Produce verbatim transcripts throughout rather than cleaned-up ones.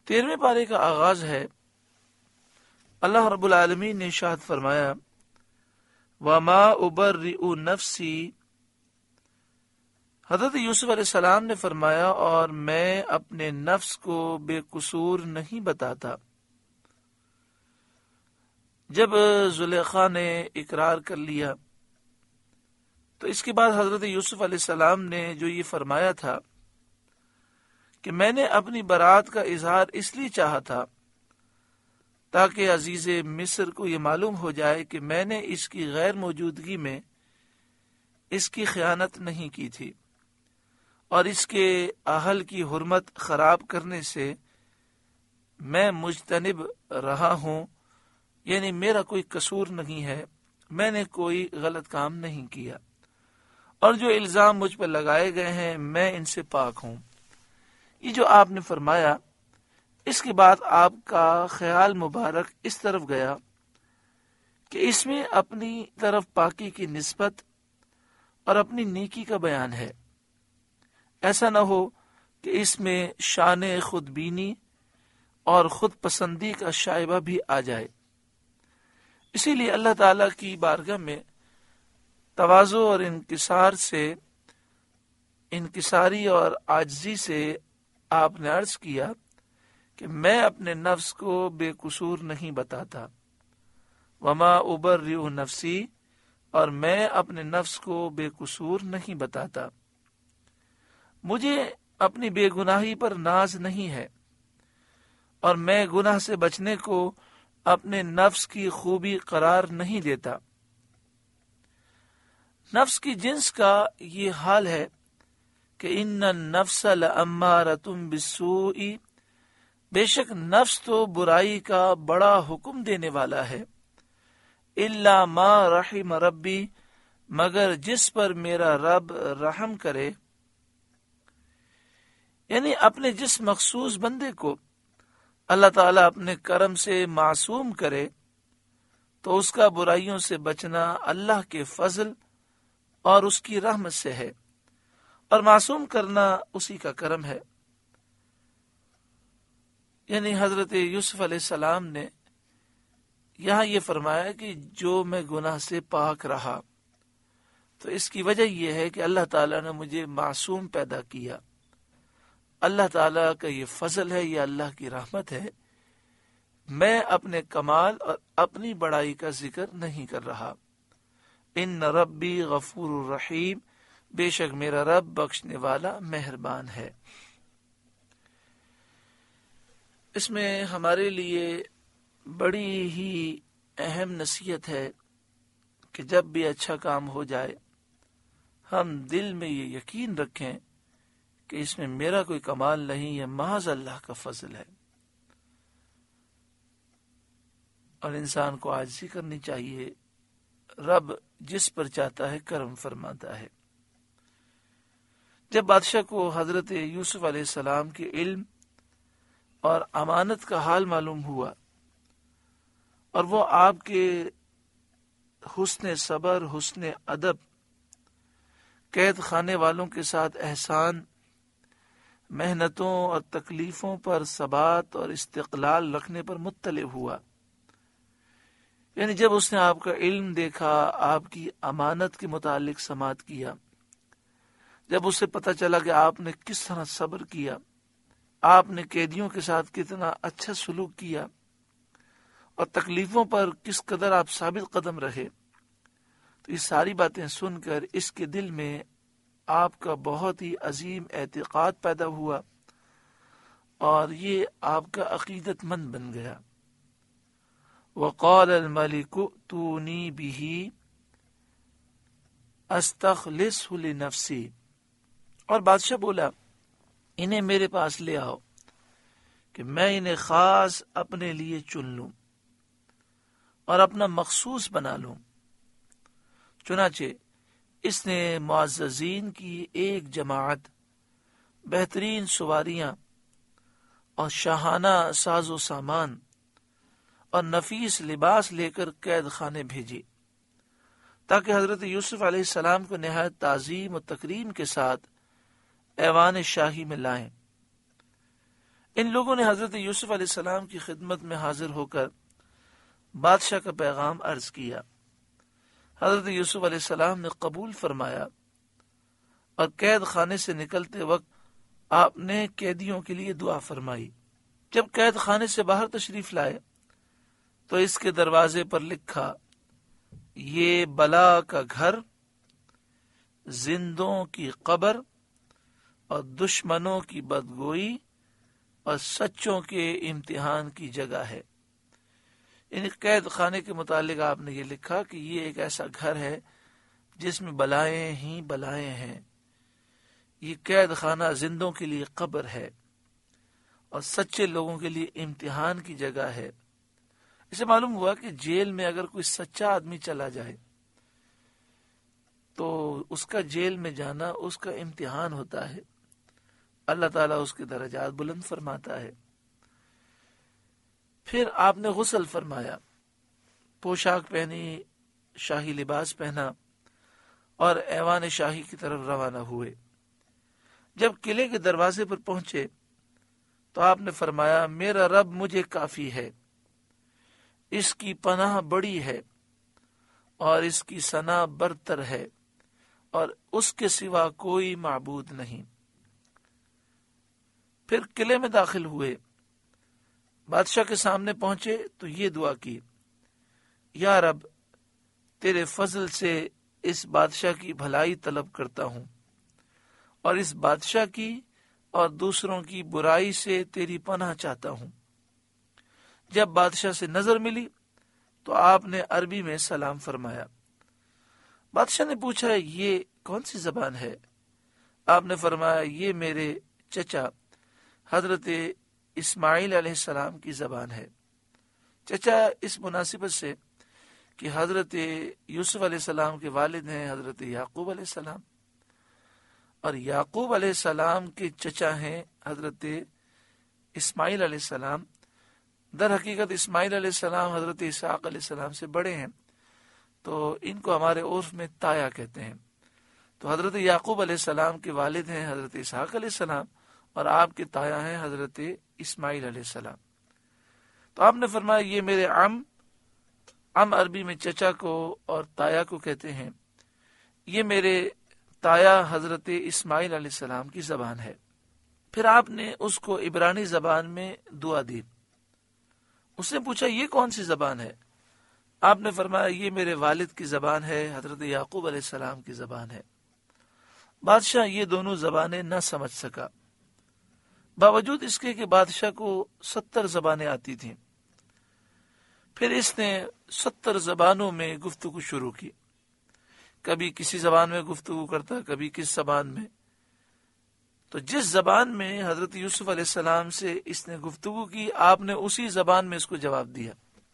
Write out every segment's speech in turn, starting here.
تیرہویں پارے کا آغاز ہے۔ اللہ رب العالمین نے ارشاد فرمایا وَمَا أُبَرِّئُ نَفْسِي، حضرت یوسف علیہ السلام نے فرمایا اور میں اپنے نفس کو بے قصور نہیں بتاتا۔ جب زلیخا نے اقرار کر لیا تو اس کے بعد حضرت یوسف علیہ السلام نے جو یہ فرمایا تھا کہ میں نے اپنی برات کا اظہار اس لیے چاہا تھا تاکہ عزیز مصر کو یہ معلوم ہو جائے کہ میں نے اس کی غیر موجودگی میں اس کی خیانت نہیں کی تھی اور اس کے اہل کی حرمت خراب کرنے سے میں مجتنب رہا ہوں، یعنی میرا کوئی قصور نہیں ہے، میں نے کوئی غلط کام نہیں کیا، اور جو الزام مجھ پر لگائے گئے ہیں میں ان سے پاک ہوں۔ یہ جو آپ نے فرمایا، اس کے بعد آپ کا خیال مبارک اس طرف گیا کہ اس میں اپنی طرف پاکی کی نسبت اور اپنی نیکی کا بیان ہے۔ ایسا نہ ہو کہ اس میں شان خود بینی اور خود پسندی کا شائبہ بھی آ جائے۔ اسی لیے اللہ تعالیٰ کی بارگاہ میں تواضع اور انکسار سے انکساری اور عاجزی سے آپ نے عرض کیا کہ میں اپنے نفس کو بے قصور نہیں بتاتا، وما ابرئ نفسی، اور میں اپنے نفس کو بے قصور نہیں بتاتا۔ مجھے اپنی بے گناہی پر ناز نہیں ہے اور میں گناہ سے بچنے کو اپنے نفس کی خوبی قرار نہیں دیتا۔ نفس کی جنس کا یہ حال ہے کہ ان النفس لامارۃ بالسوء، بے شک نفس تو برائی کا بڑا حکم دینے والا ہے، الا ما رحم ربی، مگر جس پر میرا رب رحم کرے، یعنی اپنے جس مخصوص بندے کو اللہ تعالیٰ اپنے کرم سے معصوم کرے تو اس کا برائیوں سے بچنا اللہ کے فضل اور اس کی رحمت سے ہے، اور معصوم کرنا اسی کا کرم ہے۔ یعنی حضرت یوسف علیہ السلام نے یہاں یہ فرمایا کہ جو میں گناہ سے پاک رہا تو اس کی وجہ یہ ہے کہ اللہ تعالیٰ نے مجھے معصوم پیدا کیا۔ اللہ تعالیٰ کا یہ فضل ہے، یہ اللہ کی رحمت ہے۔ میں اپنے کمال اور اپنی بڑائی کا ذکر نہیں کر رہا۔ ان ربی غفور الرحیم، بے شک میرا رب بخشنے والا مہربان ہے۔ اس میں ہمارے لیے بڑی ہی اہم نصیحت ہے کہ جب بھی اچھا کام ہو جائے ہم دل میں یہ یقین رکھیں کہ اس میں میرا کوئی کمال نہیں، یہ محض اللہ کا فضل ہے، اور انسان کو عاجزی کرنی چاہیے۔ رب جس پر چاہتا ہے کرم فرماتا ہے۔ جب بادشاہ کو حضرت یوسف علیہ السلام کے علم اور امانت کا حال معلوم ہوا اور وہ آپ کے حسن صبر، حسن ادب، قید خانے والوں کے ساتھ احسان، محنتوں اور تکلیفوں پر ثبات اور استقلال رکھنے پر مطلع ہوا، یعنی جب اس نے آپ کا علم دیکھا، آپ کی امانت کے متعلق سماعت کیا، جب اسے پتہ چلا کہ آپ نے کس طرح صبر کیا، آپ نے قیدیوں کے ساتھ کتنا اچھا سلوک کیا اور تکلیفوں پر کس قدر آپ ثابت قدم رہے، تو یہ ساری باتیں سن کر اس کے دل میں آپ کا بہت ہی عظیم اعتقاد پیدا ہوا اور یہ آپ کا عقیدت مند بن گیا۔ وقال الملك ائتوني به استخلصه لنفسي، اور بادشاہ بولا انہیں میرے پاس لے آؤ کہ میں انہیں خاص اپنے لیے چن لوں اور اپنا مخصوص بنا لوں۔ چنانچہ اس نے معززین کی ایک جماعت، بہترین سواریاں اور شاہانہ ساز و سامان اور نفیس لباس لے کر قید خانے بھیجی تاکہ حضرت یوسف علیہ السلام کو نہایت تعظیم و تکریم کے ساتھ ایوان شاہی میں لائیں۔ ان لوگوں نے حضرت یوسف علیہ السلام کی خدمت میں حاضر ہو کر بادشاہ کا پیغام عرض کیا۔ حضرت یوسف علیہ السلام نے قبول فرمایا اور قید خانے سے نکلتے وقت آپ نے قیدیوں کے لیے دعا فرمائی۔ جب قید خانے سے باہر تشریف لائے تو اس کے دروازے پر لکھا، یہ بلا کا گھر، زندوں کی قبر اور دشمنوں کی بدگوئی اور سچوں کے امتحان کی جگہ ہے۔ یعنی قید خانے کے متعلق آپ نے یہ لکھا کہ یہ ایک ایسا گھر ہے جس میں بلائیں ہی بلائیں ہیں، یہ قید خانہ زندوں کے لیے قبر ہے اور سچے لوگوں کے لیے امتحان کی جگہ ہے۔ اسے معلوم ہوا کہ جیل میں اگر کوئی سچا آدمی چلا جائے تو اس کا جیل میں جانا اس کا امتحان ہوتا ہے، اللہ تعالیٰ اس کے درجات بلند فرماتا ہے۔ پھر آپ نے غسل فرمایا، پوشاک پہنی، شاہی لباس پہنا اور ایوان شاہی کی طرف روانہ ہوئے۔ جب قلعے کے دروازے پر پہنچے تو آپ نے فرمایا، میرا رب مجھے کافی ہے، اس کی پناہ بڑی ہے اور اس کی ثنا برتر ہے اور اس کے سوا کوئی معبود نہیں۔ پھر قلعے میں داخل ہوئے، بادشاہ کے سامنے پہنچے تو یہ دعا کی، یا رب تیرے فضل سے اس بادشاہ کی بھلائی طلب کرتا ہوں اور اس بادشاہ کی اور دوسروں کی برائی سے تیری پناہ چاہتا ہوں۔ جب بادشاہ سے نظر ملی تو آپ نے عربی میں سلام فرمایا۔ بادشاہ نے پوچھا، یہ کون سی زبان ہے؟ آپ نے فرمایا، یہ میرے چچا حضرت اسماعیل علیہ السلام کی زبان ہے۔ چچا اس مناسبت سے کہ حضرت یوسف علیہ السلام کے والد ہیں حضرت یعقوب علیہ السلام، اور یعقوب علیہ السلام کے چچا ہیں حضرت اسماعیل علیہ السلام۔ در حقیقت اسماعیل علیہ السلام حضرت اسحاق علیہ السلام سے بڑے ہیں، تو ان کو ہمارے عرف میں تایا کہتے ہیں۔ تو حضرت یعقوب علیہ السلام کے والد ہیں حضرت اسحاق علیہ السلام اور آپ کے تایا ہیں حضرت اسماعیل علیہ السلام۔ تو آپ نے فرمایا، یہ میرے عم عم عربی میں چچا کو اور تایا کو کہتے ہیں، یہ میرے تایا حضرت اسماعیل علیہ السلام کی زبان ہے۔ پھر آپ نے اس کو عبرانی زبان میں دعا دی۔ اس نے پوچھا، یہ کون سی زبان ہے؟ آپ نے فرمایا، یہ میرے والد کی زبان ہے حضرت یعقوب علیہ السلام کی زبان ہے۔ بادشاہ یہ دونوں زبانیں نہ سمجھ سکا، باوجود اس کے کہ بادشاہ کو ستر زبانیں آتی تھیں۔ پھر اس نے ستر زبانوں میں گفتگو شروع کی، کبھی کسی زبان میں گفتگو کرتا، کبھی کس زبان میں۔ تو جس زبان میں حضرت یوسف علیہ السلام سے اس نے گفتگو کی، آپ نے اسی زبان میں اس کو جواب دیا۔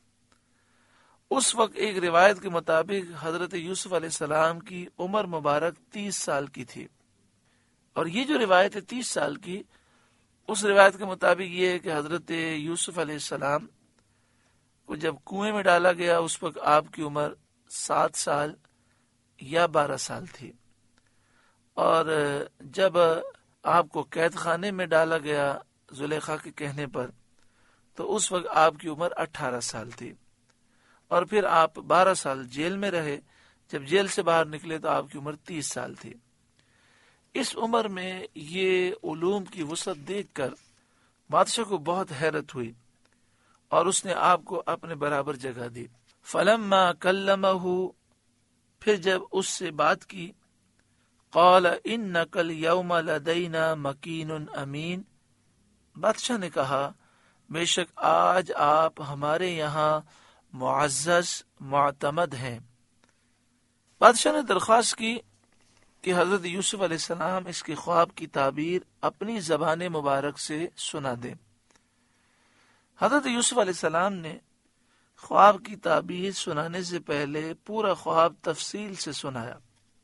اس وقت ایک روایت کے مطابق حضرت یوسف علیہ السلام کی عمر مبارک تیس سال کی تھی، اور یہ جو روایت ہے تیس سال کی، اس روایت کے مطابق یہ ہے کہ حضرت یوسف علیہ السلام کو جب کنویں میں ڈالا گیا اس وقت آپ کی عمر سات سال یا بارہ سال تھی، اور جب آپ کو قید خانے میں ڈالا گیا زلیخا کے کہنے پر تو اس وقت آپ کی عمر اٹھارہ سال تھی، اور پھر آپ بارہ سال جیل میں رہے۔ جب جیل سے باہر نکلے تو آپ کی عمر تیس سال تھی۔ اس عمر میں یہ علوم کی وسعت دیکھ کر بادشاہ کو بہت حیرت ہوئی اور اس نے آپ کو اپنے برابر جگہ دی۔ فلما کلمہ، پھر جب اس سے بات کی، قال انک الیوم لدینا مکین امین، بادشاہ نے کہا بے شک آج آپ ہمارے یہاں معزز معتمد ہیں۔ بادشاہ نے درخواست کی کہ حضرت یوسف علیہ السلام اس کے خواب کی تعبیر اپنی زبان مبارک سے سنا دیں۔ حضرت یوسف علیہ السلام نے خواب کی تعبیر سنانے سے پہلے پورا خواب تفصیل سے سنایا۔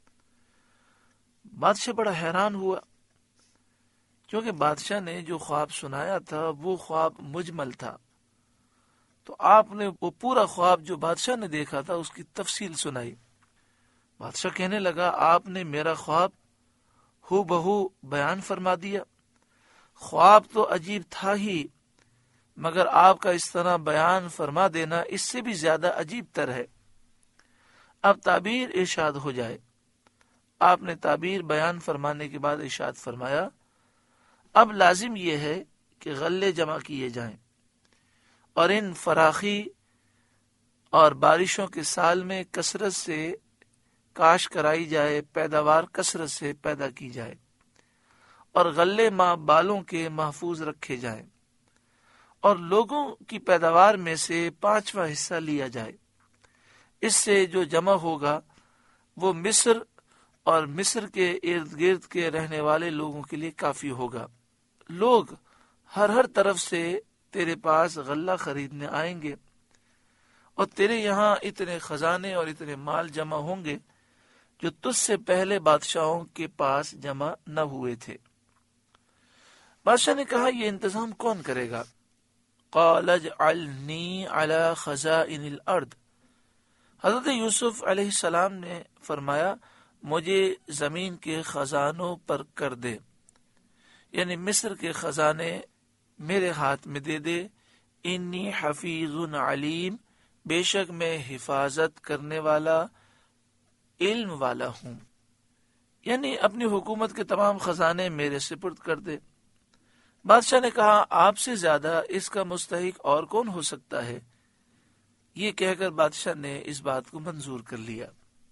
بادشاہ بڑا حیران ہوا، کیونکہ بادشاہ نے جو خواب سنایا تھا وہ خواب مجمل تھا، تو آپ نے وہ پورا خواب جو بادشاہ نے دیکھا تھا اس کی تفصیل سنائی۔ بادشاہ کہنے لگا، آپ نے میرا خواب ہو بہو بیان فرما دیا۔ خواب تو عجیب تھا ہی، مگر آپ کا اس طرح بیان فرما دینا اس سے بھی زیادہ عجیب تر ہے۔ اب تعبیر ارشاد ہو جائے۔ آپ نے تعبیر بیان فرمانے کے بعد ارشاد فرمایا، اب لازم یہ ہے کہ غلے جمع کیے جائیں اور ان فراخی اور بارشوں کے سال میں کثرت سے کاش کرائی جائے، پیداوار کثرت سے پیدا کی جائے، اور غلے ماں بالوں کے محفوظ رکھے جائیں، اور لوگوں کی پیداوار میں سے پانچواں حصہ لیا جائے۔ اس سے جو جمع ہوگا وہ مصر اور مصر کے ارد گرد کے رہنے والے لوگوں کے لیے کافی ہوگا۔ لوگ ہر ہر طرف سے تیرے پاس غلہ خریدنے آئیں گے، اور تیرے یہاں اتنے خزانے اور اتنے مال جمع ہوں گے جو تجھ سے پہلے بادشاہوں کے پاس جمع نہ ہوئے تھے۔ بادشاہ نے کہا، یہ انتظام کون کرے گا؟ قال اجعلنی علی خزائن الارض، حضرت یوسف علیہ السلام نے فرمایا، مجھے زمین کے خزانوں پر کر دے، یعنی مصر کے خزانے میرے ہاتھ میں دے دے۔ انی حفیظ علیم، بے شک میں حفاظت کرنے والا، علم والا ہوں، یعنی اپنی حکومت کے تمام خزانے میرے سپرد کر دے۔ بادشاہ نے کہا، آپ سے زیادہ اس کا مستحق اور کون ہو سکتا ہے؟ یہ کہہ کر بادشاہ نے اس بات کو منظور کر لیا۔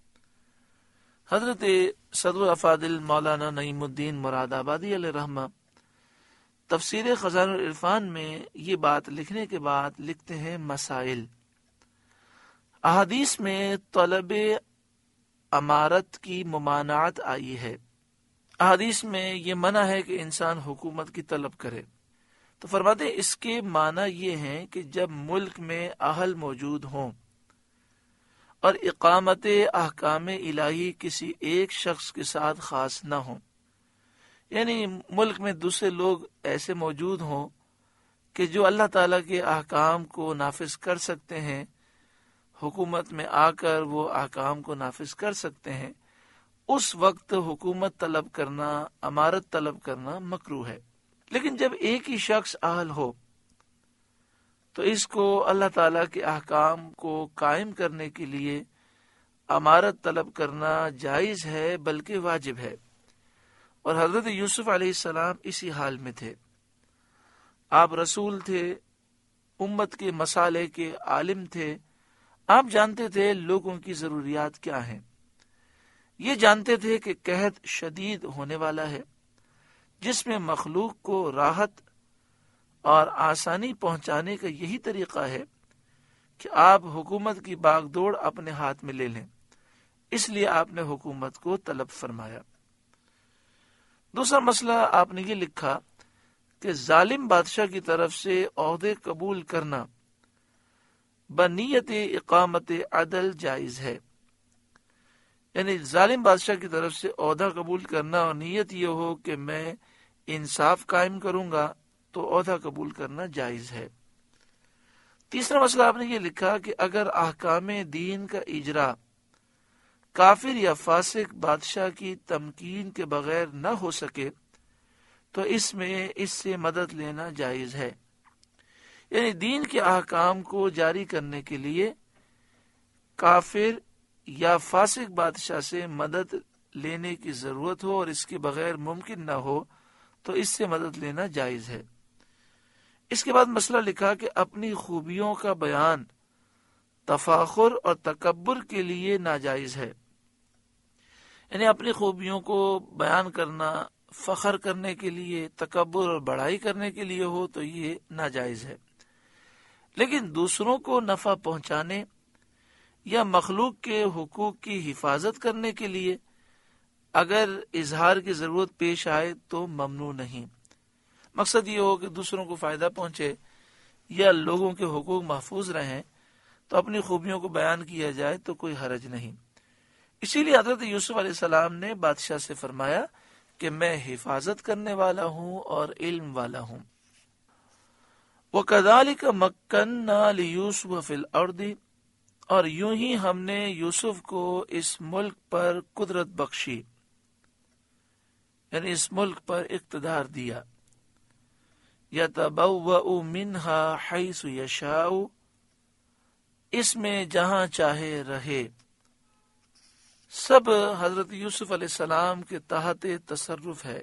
حضرت صدر الافاضل مولانا نعیم الدین مراد آبادی علیہ رحمہ تفسیر خزائن العرفان میں یہ بات لکھنے کے بعد لکھتے ہیں، مسائل۔ احادیث میں طلب امارت کی ممانعت آئی ہے۔ احادیث میں یہ منع ہے کہ انسان حکومت کی طلب کرے، تو فرماتے ہیں اس کے معنی یہ ہیں کہ جب ملک میں اہل موجود ہوں اور اقامت احکام الہی کسی ایک شخص کے ساتھ خاص نہ ہوں، یعنی ملک میں دوسرے لوگ ایسے موجود ہوں کہ جو اللہ تعالیٰ کے احکام کو نافذ کر سکتے ہیں، حکومت میں آ کر وہ احکام کو نافذ کر سکتے ہیں، اس وقت حکومت طلب کرنا، امارت طلب کرنا مکروہ ہے۔ لیکن جب ایک ہی شخص اہل ہو تو اس کو اللہ تعالیٰ کے احکام کو قائم کرنے کے لیے امارت طلب کرنا جائز ہے، بلکہ واجب ہے۔ اور حضرت یوسف علیہ السلام اسی حال میں تھے۔ آپ رسول تھے، امت کے مسالے کے عالم تھے، آپ جانتے تھے لوگوں کی ضروریات کیا ہیں، یہ جانتے تھے کہ قحط شدید ہونے والا ہے جس میں مخلوق کو راحت اور آسانی پہنچانے کا یہی طریقہ ہے کہ آپ حکومت کی باغ دوڑ اپنے ہاتھ میں لے لیں، اس لیے آپ نے حکومت کو طلب فرمایا۔ دوسرا مسئلہ آپ نے یہ لکھا کہ ظالم بادشاہ کی طرف سے عہدے قبول کرنا بنیت اقامت عدل جائز ہے، یعنی ظالم بادشاہ کی طرف سے عہدہ قبول کرنا اور نیت یہ ہو کہ میں انصاف قائم کروں گا تو عہدہ قبول کرنا جائز ہے۔ تیسرا مسئلہ آپ نے یہ لکھا کہ اگر احکام دین کا اجرا کافر یا فاسق بادشاہ کی تمکین کے بغیر نہ ہو سکے تو اس میں اس سے مدد لینا جائز ہے، یعنی دین کے احکام کو جاری کرنے کے لیے کافر یا فاسق بادشاہ سے مدد لینے کی ضرورت ہو اور اس کے بغیر ممکن نہ ہو تو اس سے مدد لینا جائز ہے۔ اس کے بعد مسئلہ لکھا کہ اپنی خوبیوں کا بیان تفاخر اور تکبر کے لیے ناجائز ہے، یعنی اپنی خوبیوں کو بیان کرنا فخر کرنے کے لیے، تکبر اور بڑائی کرنے کے لیے ہو تو یہ ناجائز ہے، لیکن دوسروں کو نفع پہنچانے یا مخلوق کے حقوق کی حفاظت کرنے کے لیے اگر اظہار کی ضرورت پیش آئے تو ممنوع نہیں۔ مقصد یہ ہو کہ دوسروں کو فائدہ پہنچے یا لوگوں کے حقوق محفوظ رہیں تو اپنی خوبیوں کو بیان کیا جائے تو کوئی حرج نہیں۔ اسی لیے حضرت یوسف علیہ السلام نے بادشاہ سے فرمایا کہ میں حفاظت کرنے والا ہوں اور علم والا ہوں۔ وَكَذَلِكَ مَكَّنَّا لِيُوسُفَ فِي الْأَرْضِ، اور یوں ہی ہم نے یوسف کو اس ملک پر قدرت بخشی، یعنی اس ملک پر اقتدار دیا۔ یتبوأ منہا حیث یشاء، اس میں جہاں چاہے رہے، سب حضرت یوسف علیہ السلام کے تحت تصرف ہے۔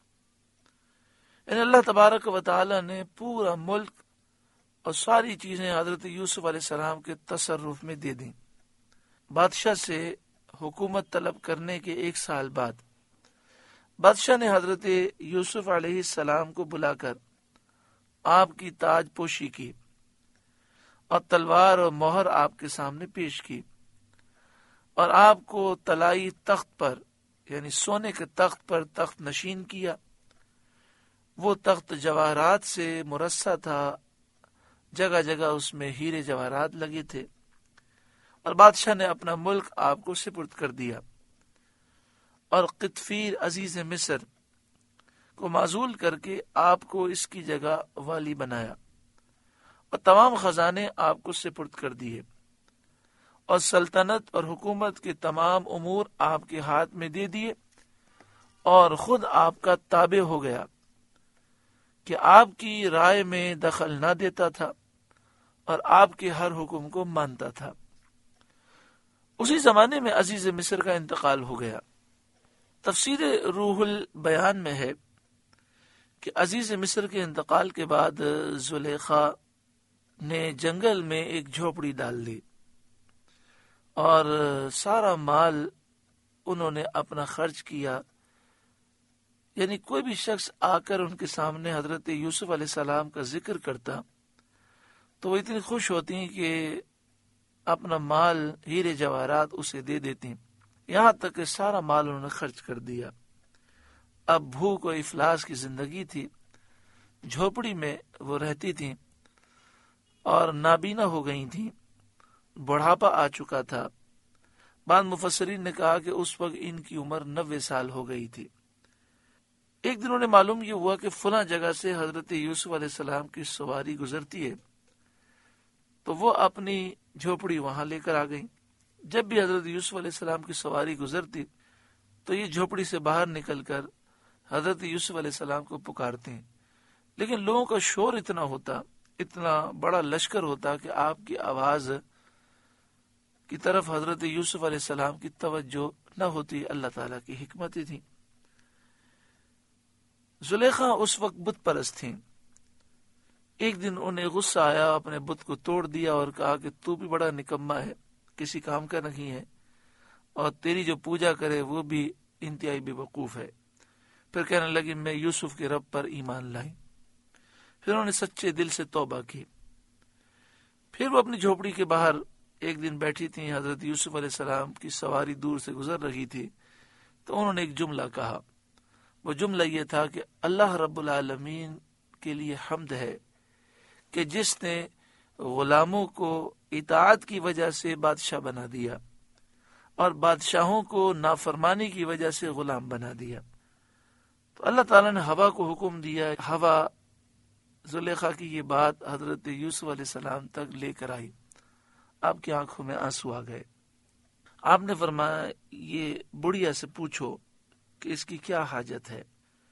یعنی اللہ تبارک و تعالی نے پورا ملک اور ساری چیزیں حضرت یوسف علیہ السلام کے تصرف میں دے دیں۔ بادشاہ سے حکومت طلب کرنے کے ایک سال بعد بادشاہ نے حضرت یوسف علیہ السلام کو بلا کر آپ کی تاج پوشی کی اور تلوار اور مہر آپ کے سامنے پیش کی، اور آپ کو طلائی تخت پر یعنی سونے کے تخت پر تخت نشین کیا۔ وہ تخت جواہرات سے مرصع تھا، جگہ جگہ اس میں ہیرے جواہرات لگے تھے، اور بادشاہ نے اپنا ملک آپ کو سپرد کر دیا، اور قطفیر عزیز مصر کو معزول کر کے آپ کو اس کی جگہ والی بنایا، اور تمام خزانے آپ کو سپرد کر دیے، اور سلطنت اور حکومت کے تمام امور آپ کے ہاتھ میں دے دیے، اور خود آپ کا تابع ہو گیا کہ آپ کی رائے میں دخل نہ دیتا تھا اور آپ کے ہر حکم کو مانتا تھا۔ اسی زمانے میں عزیز مصر کا انتقال ہو گیا۔ تفسیر روح البیان میں ہے کہ عزیز مصر کے انتقال کے بعد زلیخا نے جنگل میں ایک جھوپڑی ڈال دی، اور سارا مال انہوں نے اپنا خرچ کیا۔ یعنی کوئی بھی شخص آ کر ان کے سامنے حضرت یوسف علیہ السلام کا ذکر کرتا تو وہ اتنی خوش ہوتی کہ اپنا مال ہیرے جواہرات اسے دے دیتی، یہاں تک کہ سارا مال انہوں نے خرچ کر دیا۔ اب بھوک و افلاس کی زندگی تھی، جھوپڑی میں وہ رہتی تھیں اور نابینا ہو گئی تھیں، بڑھاپا آ چکا تھا۔ بعض مفسرین نے کہا کہ اس وقت ان کی عمر نوے سال ہو گئی تھی۔ ایک دن انہیں معلوم یہ ہوا کہ فلاں جگہ سے حضرت یوسف علیہ السلام کی سواری گزرتی ہے، تو وہ اپنی جھوپڑی وہاں لے کر آ گئی۔ جب بھی حضرت یوسف علیہ السلام کی سواری گزرتی تو یہ جھوپڑی سے باہر نکل کر حضرت یوسف علیہ السلام کو پکارتے ہیں، لیکن لوگوں کا شور اتنا ہوتا، اتنا بڑا لشکر ہوتا کہ آپ کی آواز کی طرف حضرت یوسف علیہ السلام کی توجہ نہ ہوتی۔ اللہ تعالیٰ کی حکمتیں تھیں۔ زلیخا اس وقت بت پرست تھیں۔ ایک دن انہیں غصہ آیا، اپنے بت کو توڑ دیا اور کہا کہ تو بھی بڑا نکما ہے، کسی کام کا نہیں ہے، اور تیری جو پوجا کرے وہ بھی انتہائی بے وقوف ہے۔ پھر کہنے لگی میں یوسف کے رب پر ایمان لائی۔ پھر انہوں نے سچے دل سے توبہ کی۔ پھر وہ اپنی جھوپڑی کے باہر ایک دن بیٹھی تھی، حضرت یوسف علیہ السلام کی سواری دور سے گزر رہی تھی، تو انہوں نے ایک جملہ کہا۔ وہ جملہ یہ تھا کہ اللہ رب العالمین کے لیے حمد ہے کہ جس نے غلاموں کو اطاعت کی وجہ سے بادشاہ بنا دیا اور بادشاہوں کو نافرمانی کی وجہ سے غلام بنا دیا۔ تو اللہ تعالیٰ نے ہوا کو حکم دیا، ہوا زلیخا کی یہ بات حضرت یوسف علیہ السلام تک لے کر آئی۔ آپ کی آنکھوں میں آنسو آ گئے۔ آپ نے فرمایا یہ بڑھیا سے پوچھو کہ اس کی کیا حاجت ہے۔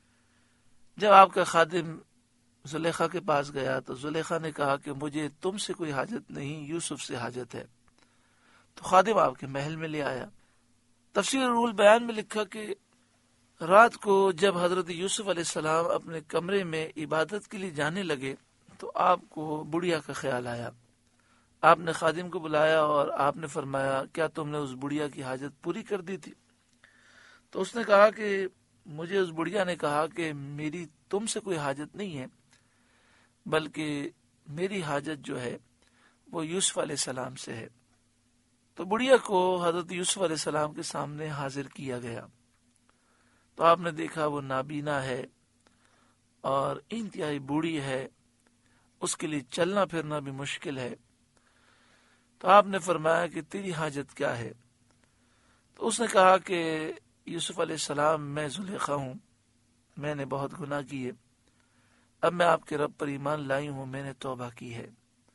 جب آپ کا خادم زلیخا کے پاس گیا تو زلیخا نے کہا کہ مجھے تم سے کوئی حاجت نہیں، یوسف سے حاجت ہے۔ تو خادم آپ کے محل میں لے آیا۔ تفسیر روح البیان میں لکھا کہ رات کو جب حضرت یوسف علیہ السلام اپنے کمرے میں عبادت کے لیے جانے لگے تو آپ کو بڑھیا کا خیال آیا۔ آپ نے خادم کو بلایا اور آپ نے فرمایا کیا تم نے اس بڑھیا کی حاجت پوری کر دی تھی؟ تو اس نے کہا کہ مجھے اس بڑھیا نے کہا کہ میری تم سے کوئی حاجت نہیں ہے، بلکہ میری حاجت جو ہے وہ یوسف علیہ السلام سے ہے۔ تو بڑھیا کو حضرت یوسف علیہ السلام کے سامنے حاضر کیا گیا تو آپ نے دیکھا وہ نابینا ہے اور انتہائی بوڑھی ہے، اس کے لیے چلنا پھرنا بھی مشکل ہے۔ تو آپ نے فرمایا کہ تیری حاجت کیا ہے؟ تو اس نے کہا کہ یوسف علیہ السلام میں زلیخا ہوں، میں نے بہت گناہ کیے، اب میں آپ کے رب پر ایمان لائی ہوں، میں نے توبہ کی ہے۔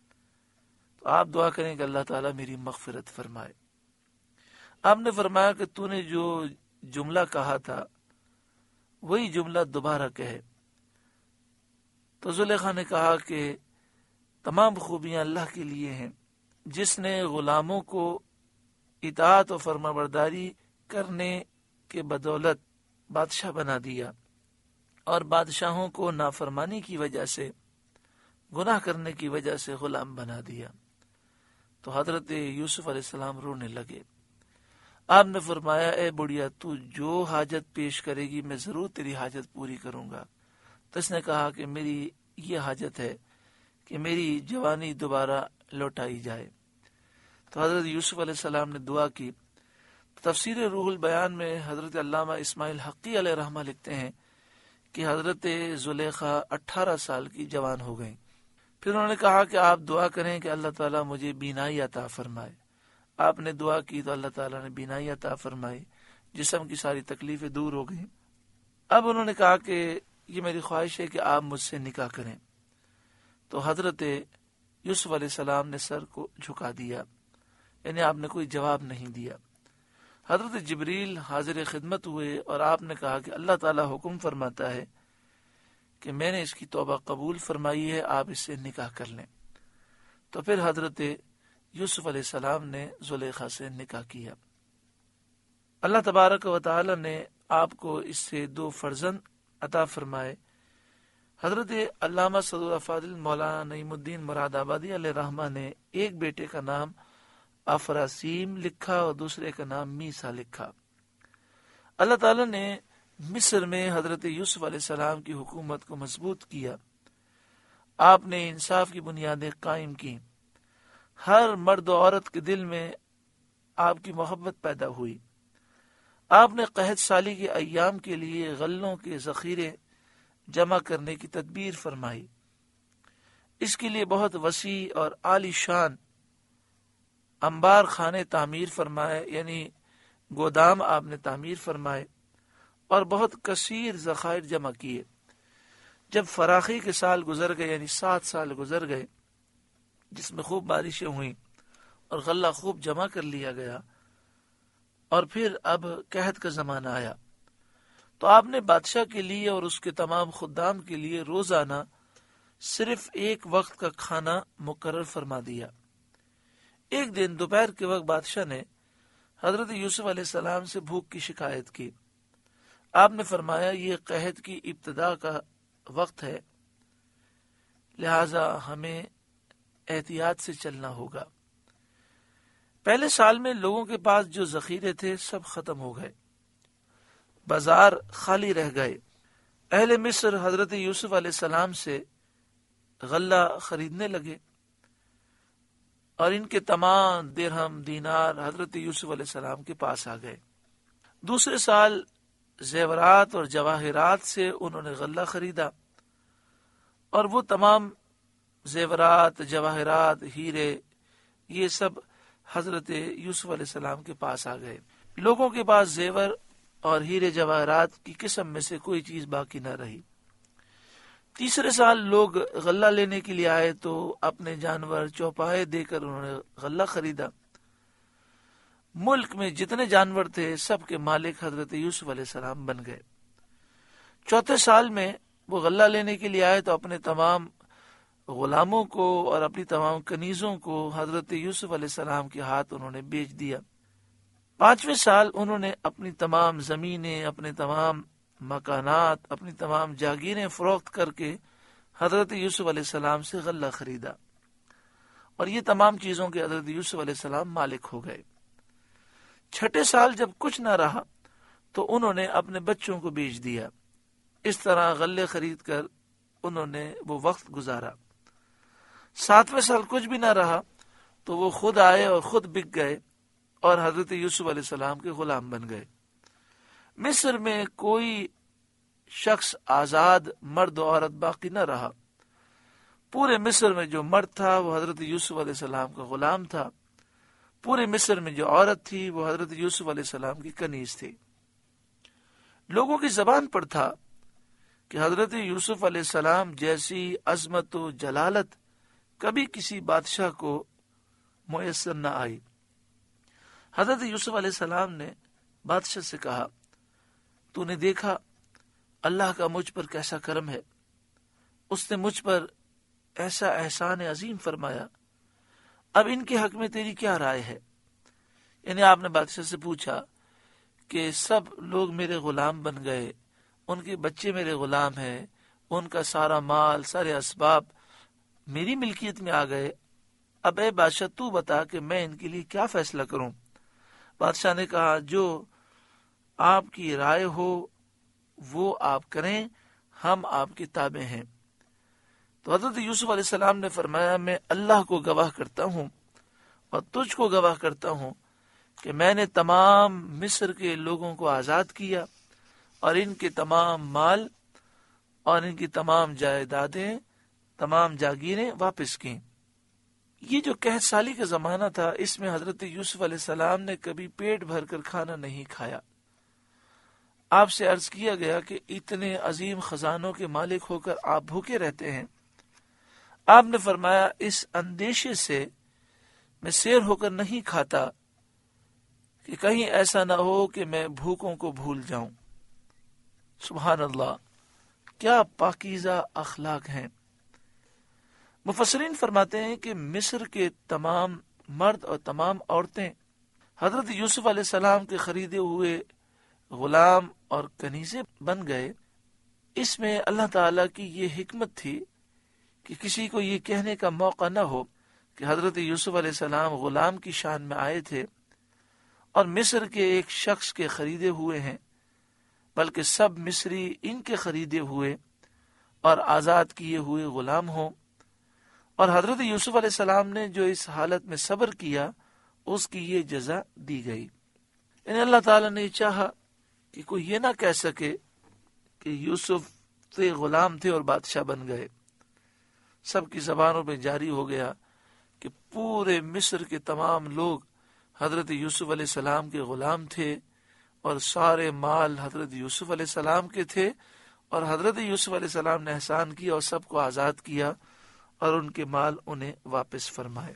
تو آپ دعا کریں کہ اللہ تعالیٰ میری مغفرت فرمائے۔ آپ نے فرمایا کہ تو نے جو جملہ کہا تھا وہی جملہ دوبارہ کہے۔ تو زلیخا نے کہا کہ تمام خوبیاں اللہ کے لیے ہیں، جس نے غلاموں کو اطاعت و فرما برداری کرنے کے بدولت بادشاہ بنا دیا اور بادشاہوں کو نافرمانی کی وجہ سے، گناہ کرنے کی وجہ سے غلام بنا دیا۔ تو حضرت یوسف علیہ السلام رونے لگے۔ آپ نے فرمایا اے بڑھیا، تو جو حاجت پیش کرے گی میں ضرور تیری حاجت پوری کروں گا۔ تو اس نے کہا کہ میری یہ حاجت ہے کہ میری جوانی دوبارہ لوٹائی جائے۔ تو حضرت یوسف علیہ السلام نے دعا کی۔ تفسیر روح البیان میں حضرت علامہ اسماعیل حقی علیہ رحمہ لکھتے ہیں کہ حضرت زلیخا اٹھارہ سال کی جوان ہو گئیں۔ پھر انہوں نے کہا کہ آپ دعا کریں کہ اللہ تعالیٰ مجھے بینائی عطا فرمائے۔ آپ نے دعا کی تو اللہ تعالیٰ نے بینائی عطا فرمائی، جسم کی ساری تکلیفیں دور ہو گئیں۔ اب انہوں نے کہا کہ یہ میری خواہش ہے کہ آپ مجھ سے نکاح کریں۔ تو حضرت یوسف علیہ السلام نے سر کو جھکا دیا، یعنی آپ نے کوئی جواب نہیں دیا۔ حضرت جبریل حاضر خدمت ہوئے اور آپ نے کہا کہ اللہ تعالیٰ حکم فرماتا ہے کہ میں نے اس کی توبہ قبول فرمائی ہے، آپ اس سے نکاح کر لیں۔ تو پھر حضرت یوسف علیہ السلام نے زلیخا سے نکاح کیا۔ اللہ تبارک و تعالی نے آپ کو اس سے دو فرزند عطا فرمائے۔ حضرت علامہ صدر فاضل مولانا نعیم الدین مراد آبادی علیہ رحمہ نے ایک بیٹے کا نام افراسیم لکھا اور دوسرے کا نام میسا لکھا۔ اللہ تعالی نے مصر میں حضرت یوسف علیہ السلام کی حکومت کو مضبوط کیا۔ آپ نے انصاف کی بنیادیں قائم کی۔ ہر مرد و عورت کے دل میں آپ کی محبت پیدا ہوئی۔ آپ نے قحط سالی کے ایام کے لیے غلوں کے ذخیرے جمع کرنے کی تدبیر فرمائی۔ اس کے لیے بہت وسیع اور عالی شان انبار خانے تعمیر فرمائے، یعنی گودام آپ نے تعمیر فرمائے اور بہت کثیر ذخائر جمع کیے۔ جب فراخی کے سال گزر گئے، یعنی سات سال گزر گئے جس میں خوب بارشیں ہوئیں اور غلہ خوب جمع کر لیا گیا، اور پھر اب قحط کا زمانہ آیا، تو آپ نے بادشاہ کے لیے اور اس کے تمام خدام کے لیے روزانہ صرف ایک وقت کا کھانا مقرر فرما دیا۔ ایک دن دوپہر کے وقت بادشاہ نے حضرت یوسف علیہ السلام سے بھوک کی شکایت کی۔ آپ نے فرمایا یہ قحط کی ابتدا کا وقت ہے، لہذا ہمیں احتیاط سے چلنا ہوگا۔ پہلے سال میں لوگوں کے پاس جو ذخیرے تھے سب ختم ہو گئے، بازار خالی رہ گئے۔ اہل مصر حضرت یوسف علیہ السلام سے غلہ خریدنے لگے اور ان کے تمام درہم دینار حضرت یوسف علیہ السلام کے پاس آ گئے۔ دوسرے سال زیورات اور جواہرات سے انہوں نے غلہ خریدا اور وہ تمام زیورات، جواہرات، ہیرے، یہ سب حضرت یوسف علیہ السلام کے پاس آ گئے۔ لوگوں کے پاس زیور اور ہیرے جواہرات کی قسم میں سے کوئی چیز باقی نہ رہی۔ تیسرے سال لوگ غلہ لینے کے لیے آئے تو اپنے جانور چوپائے دے کر انہوں نے غلہ خریدا۔ ملک میں جتنے جانور تھے سب کے مالک حضرت یوسف علیہ السلام بن گئے۔ چوتھے سال میں وہ غلہ لینے کے لیے آئے تو اپنے تمام غلاموں کو اور اپنی تمام کنیزوں کو حضرت یوسف علیہ السلام کے ہاتھ انہوں نے بیچ دیا۔ پانچویں سال انہوں نے اپنی تمام زمینیں، اپنے تمام مکانات، اپنی تمام جاگیریں فروخت کر کے حضرت یوسف علیہ السلام سے غلہ خریدا، اور یہ تمام چیزوں کے حضرت یوسف علیہ السلام مالک ہو گئے۔ چھٹے سال جب کچھ نہ رہا تو انہوں نے اپنے بچوں کو بیچ دیا۔ اس طرح غلے خرید کر انہوں نے وہ وقت گزارا۔ ساتویں سال کچھ بھی نہ رہا تو وہ خود آئے اور خود بک گئے اور حضرت یوسف علیہ السلام کے غلام بن گئے۔ مصر میں کوئی شخص آزاد مرد و عورت باقی نہ رہا۔ پورے مصر میں جو مرد تھا وہ حضرت یوسف علیہ السلام کا غلام تھا، پورے مصر میں جو عورت تھی وہ حضرت یوسف علیہ السلام کی کنیز تھی۔ لوگوں کی زبان پر تھا کہ حضرت یوسف علیہ السلام جیسی عظمت و جلالت کبھی کسی بادشاہ کو میسر نہ آئی۔ حضرت یوسف علیہ السلام نے بادشاہ سے کہا، تو نے دیکھا اللہ کا مجھ پر کیسا کرم ہے، اس نے مجھ پر ایسا احسان عظیم فرمایا، اب ان کے حق میں تیری کیا رائے ہے؟ یعنی آپ نے بادشاہ سے پوچھا کہ سب لوگ میرے غلام بن گئے، ان کے بچے میرے غلام ہیں، ان کا سارا مال، سارے اسباب میری ملکیت میں آ گئے، اب اے بادشاہ تو بتا کہ میں ان کے لیے کیا فیصلہ کروں؟ بادشاہ نے کہا جو آپ کی رائے ہو وہ آپ کریں، ہم آپ کے تابع ہیں۔ تو حضرت یوسف علیہ السلام نے فرمایا میں اللہ کو گواہ کرتا ہوں اور تجھ کو گواہ کرتا ہوں کہ میں نے تمام مصر کے لوگوں کو آزاد کیا اور ان کے تمام مال اور ان کی تمام جائیدادیں، تمام جاگیریں واپس کی۔ یہ جو قحط سالی کا زمانہ تھا، اس میں حضرت یوسف علیہ السلام نے کبھی پیٹ بھر کر کھانا نہیں کھایا۔ آپ سے عرض کیا گیا کہ اتنے عظیم خزانوں کے مالک ہو کر آپ بھوکے رہتے ہیں۔ آپ نے فرمایا اس اندیشے سے میں سیر ہو کر نہیں کھاتا کہ کہیں ایسا نہ ہو کہ میں بھوکوں کو بھول جاؤں۔ سبحان اللہ، کیا پاکیزہ اخلاق ہیں۔ مفسرین فرماتے ہیں کہ مصر کے تمام مرد اور تمام عورتیں حضرت یوسف علیہ السلام کے خریدے ہوئے غلام اور کنیزے بن گئے۔ اس میں اللہ تعالی کی یہ حکمت تھی کہ کسی کو یہ کہنے کا موقع نہ ہو کہ حضرت یوسف علیہ السلام غلام کی شان میں آئے تھے اور مصر کے ایک شخص کے خریدے ہوئے ہیں، بلکہ سب مصری ان کے خریدے ہوئے اور آزاد کیے ہوئے غلام ہوں۔ اور حضرت یوسف علیہ السلام نے جو اس حالت میں صبر کیا اس کی یہ جزا دی گئی۔ یعنی اللہ تعالیٰ نے چاہا کہ کوئی یہ نہ کہہ سکے کہ یوسف سے غلام تھے اور بادشاہ بن گئے۔ سب کی زبانوں میں جاری ہو گیا کہ پورے مصر کے تمام لوگ حضرت یوسف علیہ السلام کے غلام تھے اور سارے مال حضرت یوسف علیہ السلام کے تھے، اور حضرت یوسف علیہ السلام نے احسان کیا اور سب کو آزاد کیا اور ان کے مال انہیں واپس فرمائے۔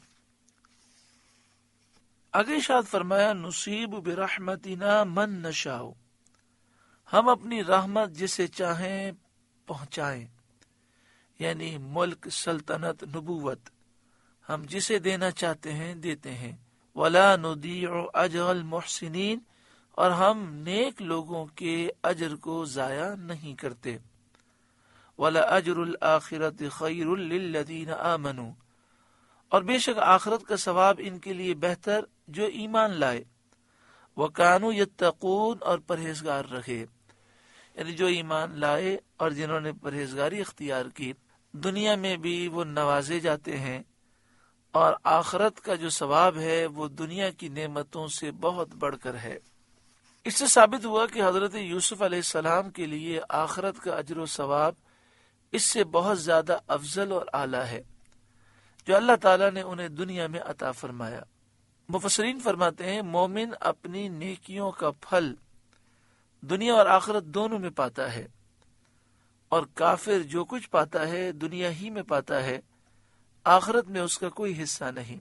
آگے ارشاد فرمایا نصیب برحمتنا من نشاء، ہم اپنی رحمت جسے چاہیں پہنچائیں، یعنی ملک، سلطنت، نبوت ہم جسے دینا چاہتے ہیں دیتے ہیں۔ ولا نضيع اجر المحسنین، اور ہم نیک لوگوں کے اجر کو ضائع نہیں کرتے۔ ولا اجر الآخرۃ خیر للذین آمنوا، اور بے شک آخرت کا ثواب ان کے لیے بہتر جو ایمان لائے۔ وکانوا یتقون، اور پرہیزگار رہے، یعنی جو ایمان لائے اور جنہوں نے پرہیزگاری اختیار کی دنیا میں بھی وہ نوازے جاتے ہیں، اور آخرت کا جو ثواب ہے وہ دنیا کی نعمتوں سے بہت بڑھ کر ہے۔ اس سے ثابت ہوا کہ حضرت یوسف علیہ السلام کے لیے آخرت کا اجر و ثواب اس سے بہت زیادہ افضل اور اعلیٰ ہے جو اللہ تعالیٰ نے انہیں دنیا میں عطا فرمایا۔ مفسرین فرماتے ہیں مومن اپنی نیکیوں کا پھل دنیا اور آخرت دونوں میں پاتا ہے، اور کافر جو کچھ پاتا ہے دنیا ہی میں پاتا ہے، آخرت میں اس کا کوئی حصہ نہیں۔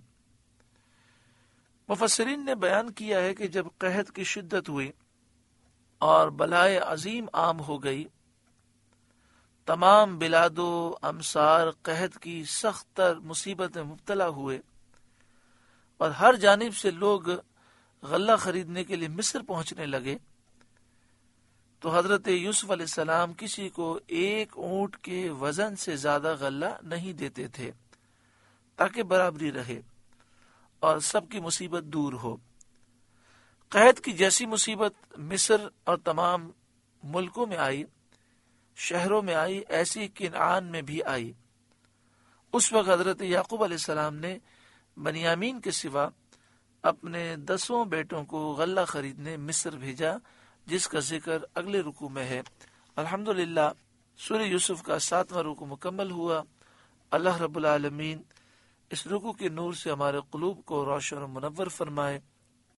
مفسرین نے بیان کیا ہے کہ جب قحط کی شدت ہوئی اور بلائے عظیم عام ہو گئی، تمام بلاد و امصار قحط کی سخت تر مصیبت میں مبتلا ہوئے اور ہر جانب سے لوگ غلہ خریدنے کے لیے مصر پہنچنے لگے، تو حضرت یوسف علیہ السلام کسی کو ایک اونٹ کے وزن سے زیادہ غلہ نہیں دیتے تھے تاکہ برابری رہے اور سب کی مصیبت دور ہو۔ قحط کی جیسی مصیبت مصر اور تمام ملکوں میں آئی، شہروں میں آئی، ایسی کنعان میں بھی آئی۔ اس وقت حضرت یعقوب علیہ السلام نے بنیامین کے سوا اپنے دسوں بیٹوں کو غلہ خریدنے مصر بھیجا، جس کا ذکر اگلے رکوع میں ہے۔ الحمدللہ سورہ یوسف کا ساتواں رکوع مکمل ہوا۔ اللہ رب العالمین اس رکوع کے نور سے ہمارے قلوب کو روشن و منور فرمائے۔